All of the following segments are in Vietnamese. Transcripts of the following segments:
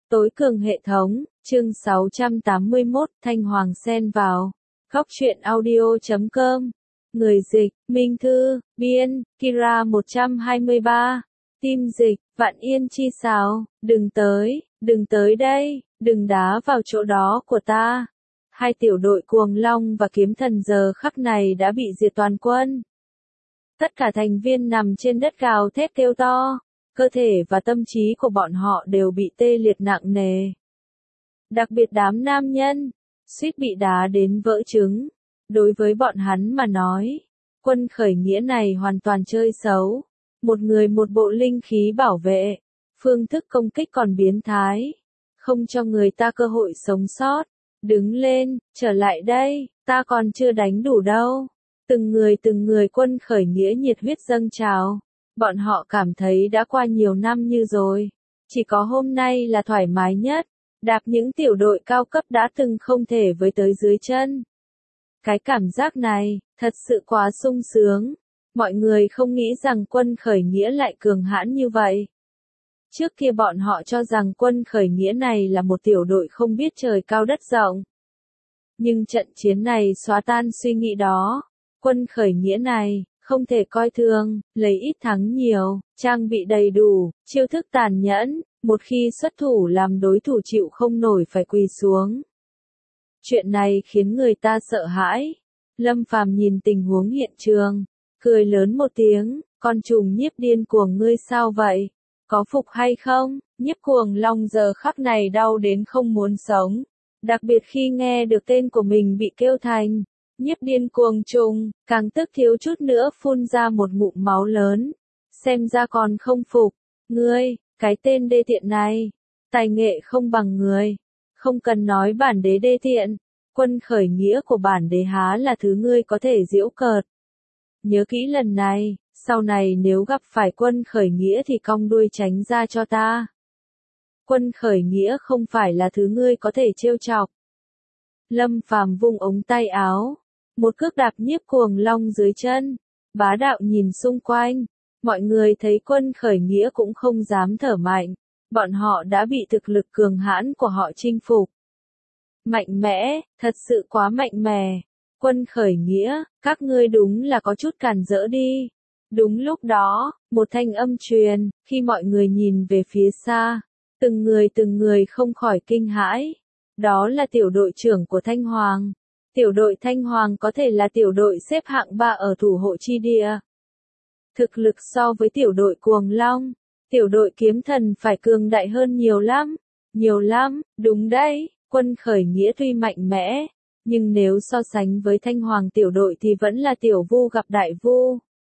Tối cường hệ thống, chương 681, Thanh Hoàng xen vào. Góc truyện audio.com. Người dịch, Minh Thư, biên, Kira 123. Tim dịch, Vạn Yên chi xào, đừng tới đây, đừng đá vào chỗ đó của ta. Hai tiểu đội Cuồng Long và Kiếm Thần giờ khắc này đã bị diệt toàn quân. Tất cả thành viên nằm trên đất gào thét kêu to, cơ thể và tâm trí của bọn họ đều bị tê liệt nặng nề. Đặc biệt đám nam nhân, suýt bị đá đến vỡ trứng. Đối với bọn hắn mà nói, quân khởi nghĩa này hoàn toàn chơi xấu. Một người một bộ linh khí bảo vệ, phương thức công kích còn biến thái, không cho người ta cơ hội sống sót. Đứng lên, trở lại đây, ta còn chưa đánh đủ đâu. Từng người quân khởi nghĩa nhiệt huyết dâng trào. Bọn họ cảm thấy đã qua nhiều năm như rồi. Chỉ có hôm nay là thoải mái nhất. Đạp những tiểu đội cao cấp đã từng không thể với tới dưới chân. Cái cảm giác này, thật sự quá sung sướng. Mọi người không nghĩ rằng quân khởi nghĩa lại cường hãn như vậy. Trước kia bọn họ cho rằng quân khởi nghĩa này là một tiểu đội không biết trời cao đất rộng. Nhưng trận chiến này xóa tan suy nghĩ đó. Quân khởi nghĩa này, không thể coi thường, lấy ít thắng nhiều, trang bị đầy đủ, chiêu thức tàn nhẫn, một khi xuất thủ làm đối thủ chịu không nổi phải quỳ xuống. Chuyện này khiến người ta sợ hãi. Lâm Phàm nhìn tình huống hiện trường, cười lớn một tiếng, con trùng nhiếp điên cuồng ngươi sao vậy? Có phục hay không? Nhiếp Cuồng Long giờ khắc này đau đến không muốn sống. Đặc biệt khi nghe được tên của mình bị kêu thành nhiếp điên cuồng trùng, càng tức thiếu chút nữa phun ra một ngụm máu lớn. Xem ra còn không phục. Ngươi, cái tên đê tiện này, tài nghệ không bằng người. Không cần nói bản đế đê tiện, quân khởi nghĩa của bản đế há là thứ ngươi có thể giễu cợt. Nhớ kỹ lần này, sau này nếu gặp phải quân khởi nghĩa thì cong đuôi tránh ra cho ta. Quân khởi nghĩa không phải là thứ ngươi có thể trêu chọc. Lâm Phàm vung ống tay áo, một cước đạp nhiếp Cuồng Long dưới chân, bá đạo nhìn xung quanh. Mọi người thấy quân khởi nghĩa cũng không dám thở mạnh, bọn họ đã bị thực lực cường hãn của họ chinh phục. Mạnh mẽ, thật sự quá mạnh mẽ. Quân khởi nghĩa, các ngươi đúng là có chút càn rỡ đi. Đúng lúc đó, một thanh âm truyền, khi mọi người nhìn về phía xa, từng người không khỏi kinh hãi. Đó là tiểu đội trưởng của Thanh Hoàng. Tiểu đội Thanh Hoàng có thể là tiểu đội xếp hạng 3 ở thủ hộ chi địa. Thực lực so với tiểu đội Cuồng Long, tiểu đội Kiếm Thần phải cường đại hơn nhiều lắm, đúng đấy, quân khởi nghĩa tuy mạnh mẽ, nhưng nếu so sánh với Thanh Hoàng tiểu đội thì vẫn là tiểu vu gặp đại vu.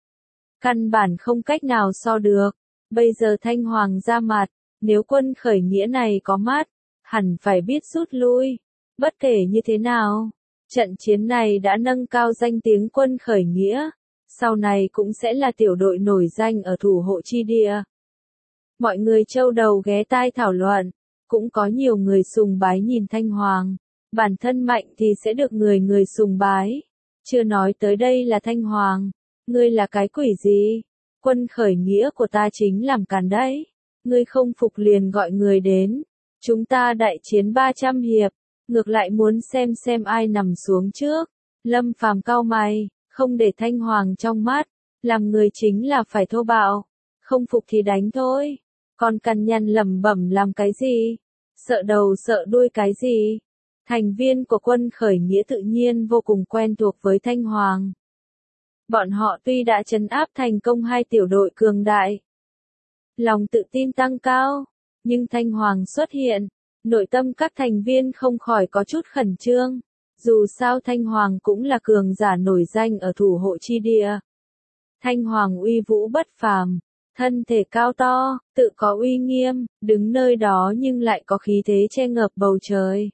Căn bản không cách nào so được, bây giờ Thanh Hoàng ra mặt, nếu quân khởi nghĩa này có mắt, hẳn phải biết rút lui. Bất kể như thế nào, trận chiến này đã nâng cao danh tiếng quân khởi nghĩa. Sau này cũng sẽ là tiểu đội nổi danh ở thủ hộ chi địa. Mọi người châu đầu ghé tai thảo luận, cũng có nhiều người sùng bái nhìn Thanh Hoàng. Bản thân mạnh thì sẽ được người sùng bái. Chưa nói tới đây là Thanh Hoàng. Ngươi là cái quỷ gì? Quân khởi nghĩa của ta chính làm càn đấy. Ngươi không phục liền gọi người đến. Chúng ta đại chiến 300 hiệp. Ngược lại muốn xem ai nằm xuống trước. Lâm Phàm cau mày. Không để Thanh Hoàng trong mắt, làm người chính là phải thô bạo, không phục thì đánh thôi, còn cằn nhằn lẩm bẩm làm cái gì, sợ đầu sợ đuôi cái gì. Thành viên của quân khởi nghĩa tự nhiên vô cùng quen thuộc với Thanh Hoàng. Bọn họ tuy đã trấn áp thành công hai tiểu đội cường đại, lòng tự tin tăng cao, nhưng Thanh Hoàng xuất hiện, nội tâm các thành viên không khỏi có chút khẩn trương. Dù sao Thanh Hoàng cũng là cường giả nổi danh ở thủ hộ chi địa. Thanh Hoàng uy vũ bất phàm, thân thể cao to, tự có uy nghiêm, đứng nơi đó nhưng lại có khí thế che ngập bầu trời.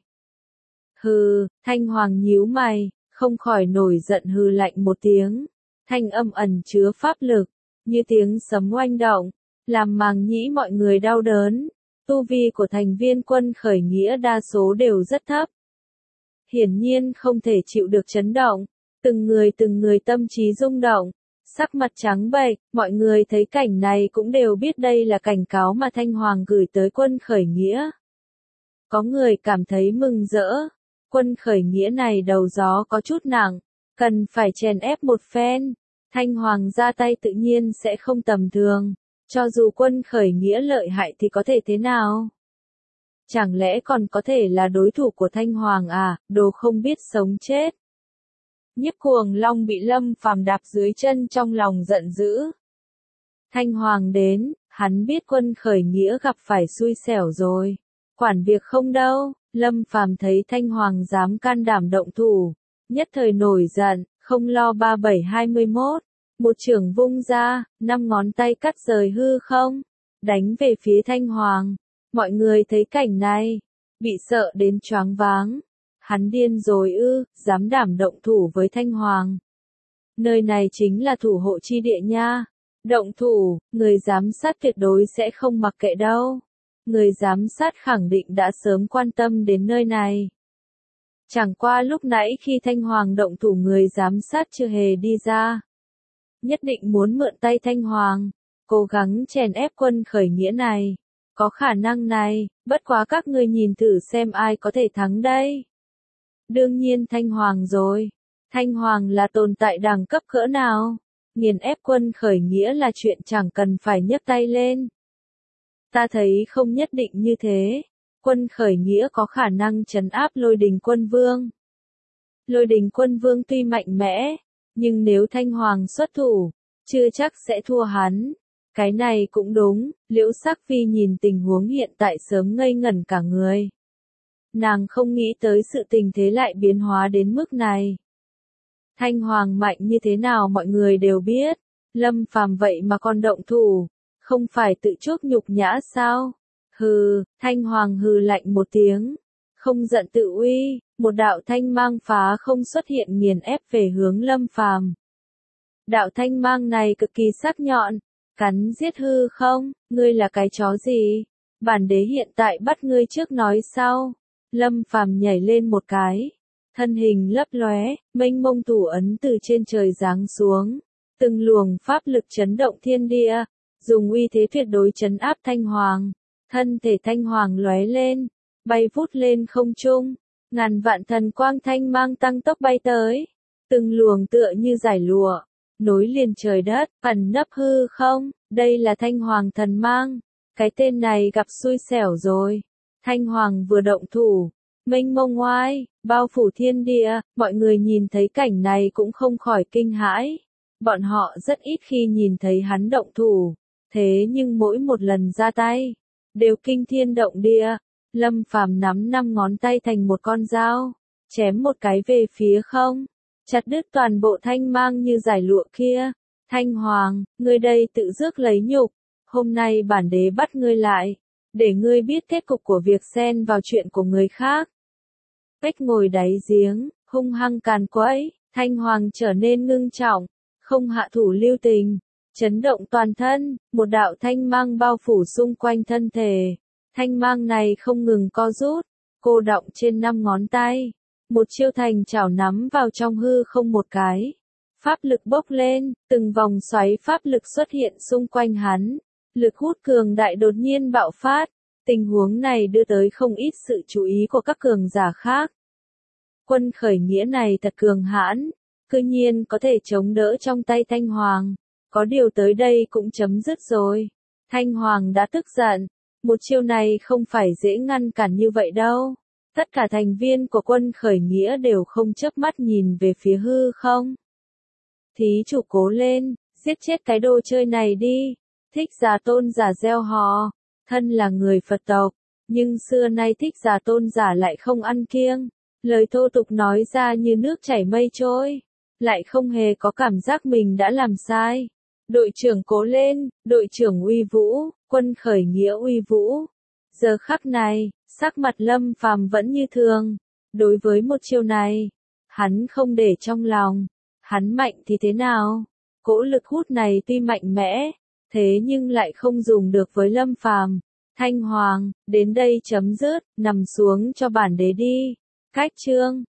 Hừ, Thanh Hoàng nhíu mày, không khỏi nổi giận hừ lạnh một tiếng. Thanh âm ẩn chứa pháp lực, như tiếng sấm oanh động, làm màng nhĩ mọi người đau đớn. Tu vi của thành viên quân khởi nghĩa đa số đều rất thấp. Hiển nhiên không thể chịu được chấn động, từng người tâm trí rung động, sắc mặt trắng bệch, mọi người thấy cảnh này cũng đều biết đây là cảnh cáo mà Thanh Hoàng gửi tới quân khởi nghĩa. Có người cảm thấy mừng rỡ. Quân khởi nghĩa này đầu gió có chút nặng, cần phải chèn ép một phen. Thanh Hoàng ra tay tự nhiên sẽ không tầm thường. Cho dù quân khởi nghĩa lợi hại thì có thể thế nào? Chẳng lẽ còn có thể là đối thủ của Thanh Hoàng à, đồ không biết sống chết. Nhiếp Cuồng Long bị Lâm Phàm đạp dưới chân trong lòng giận dữ. Thanh Hoàng đến, hắn biết quân khởi nghĩa gặp phải xui xẻo rồi. Quản việc không đâu, Lâm Phàm thấy Thanh Hoàng dám can đảm động thủ. Nhất thời nổi giận, không lo 3721. Một chưởng vung ra, 5 ngón tay cắt rời hư không. Đánh về phía Thanh Hoàng. Mọi người thấy cảnh này, bị sợ đến choáng váng. Hắn điên rồi ư, dám đảm động thủ với Thanh Hoàng. Nơi này chính là thủ hộ chi địa nha. Động thủ, người giám sát tuyệt đối sẽ không mặc kệ đâu. Người giám sát khẳng định đã sớm quan tâm đến nơi này. Chẳng qua lúc nãy khi Thanh Hoàng động thủ người giám sát chưa hề đi ra. Nhất định muốn mượn tay Thanh Hoàng, cố gắng chèn ép quân khởi nghĩa này. Có khả năng này, bất quá các ngươi nhìn thử xem ai có thể thắng đây. Đương nhiên Thanh Hoàng rồi. Thanh Hoàng là tồn tại đẳng cấp cỡ nào? Nghiền ép quân khởi nghĩa là chuyện chẳng cần phải nhấc tay lên. Ta thấy không nhất định như thế. Quân khởi nghĩa có khả năng trấn áp Lôi Đình Quân Vương. Lôi Đình Quân Vương tuy mạnh mẽ, nhưng nếu Thanh Hoàng xuất thủ, chưa chắc sẽ thua hắn. Cái này cũng đúng, Liễu Sắc Phi nhìn tình huống hiện tại sớm ngây ngẩn cả người. Nàng không nghĩ tới sự tình thế lại biến hóa đến mức này. Thanh Hoàng mạnh như thế nào mọi người đều biết, Lâm Phàm vậy mà còn động thủ, không phải tự chuốc nhục nhã sao? Hừ, Thanh Hoàng hừ lạnh một tiếng, không giận tự uy, một đạo thanh mang phá không xuất hiện nghiền ép về hướng Lâm Phàm. Đạo thanh mang này cực kỳ sắc nhọn, cắn giết hư không, ngươi là cái chó gì? Bản đế hiện tại bắt ngươi trước nói sau. Lâm Phàm nhảy lên một cái, thân hình lấp lóe, mênh mông thủ ấn từ trên trời giáng xuống, từng luồng pháp lực chấn động thiên địa, dùng uy thế tuyệt đối trấn áp Thanh Hoàng. Thân thể Thanh Hoàng lóe lên, bay vút lên không trung, ngàn vạn thần quang thanh mang tăng tốc bay tới, từng luồng tựa như giải lụa, nối liền trời đất, ẩn nấp hư không, đây là Thanh Hoàng thần mang, cái tên này gặp xui xẻo rồi. Thanh Hoàng vừa động thủ, mênh mông oai, bao phủ thiên địa, mọi người nhìn thấy cảnh này cũng không khỏi kinh hãi. Bọn họ rất ít khi nhìn thấy hắn động thủ, thế nhưng mỗi một lần ra tay, đều kinh thiên động địa. Lâm Phàm nắm 5 ngón tay thành một con dao, chém một cái về phía không, chặt đứt toàn bộ thanh mang như giải lụa kia. Thanh Hoàng, ngươi đây tự rước lấy nhục, hôm nay bản đế bắt ngươi lại, để ngươi biết kết cục của việc xen vào chuyện của người khác. Bách ngồi đáy giếng, hung hăng càn quấy, Thanh Hoàng trở nên ngưng trọng, không hạ thủ lưu tình, chấn động toàn thân, một đạo thanh mang bao phủ xung quanh thân thể. Thanh mang này không ngừng co rút, cô đọng trên 5 ngón tay, một chiêu thành chảo nắm vào trong hư không một cái. Pháp lực bốc lên, từng vòng xoáy pháp lực xuất hiện xung quanh hắn, lực hút cường đại đột nhiên bạo phát, tình huống này đưa tới không ít sự chú ý của các cường giả khác. Quân khởi nghĩa này thật cường hãn, cư nhiên có thể chống đỡ trong tay Thanh Hoàng, có điều tới đây cũng chấm dứt rồi. Thanh Hoàng đã tức giận, một chiêu này không phải dễ ngăn cản như vậy đâu. Tất cả thành viên của quân khởi nghĩa đều không chớp mắt nhìn về phía hư không. Thí chủ cố lên, giết chết cái đồ chơi này đi. Thích Giả Tôn giả gieo hò, thân là người Phật tộc, nhưng xưa nay Thích Giả Tôn giả lại không ăn kiêng. Lời thô tục nói ra như nước chảy mây trôi, lại không hề có cảm giác mình đã làm sai. Đội trưởng cố lên, đội trưởng uy vũ, quân khởi nghĩa uy vũ. Giờ khắc này, sắc mặt Lâm Phàm vẫn như thường. Đối với một chiêu này, hắn không để trong lòng. Hắn mạnh thì thế nào? Cỗ lực hút này tuy mạnh mẽ, thế nhưng lại không dùng được với Lâm Phàm. Thanh Hoàng, đến đây chấm dứt, nằm xuống cho bản đế đi. Cách chương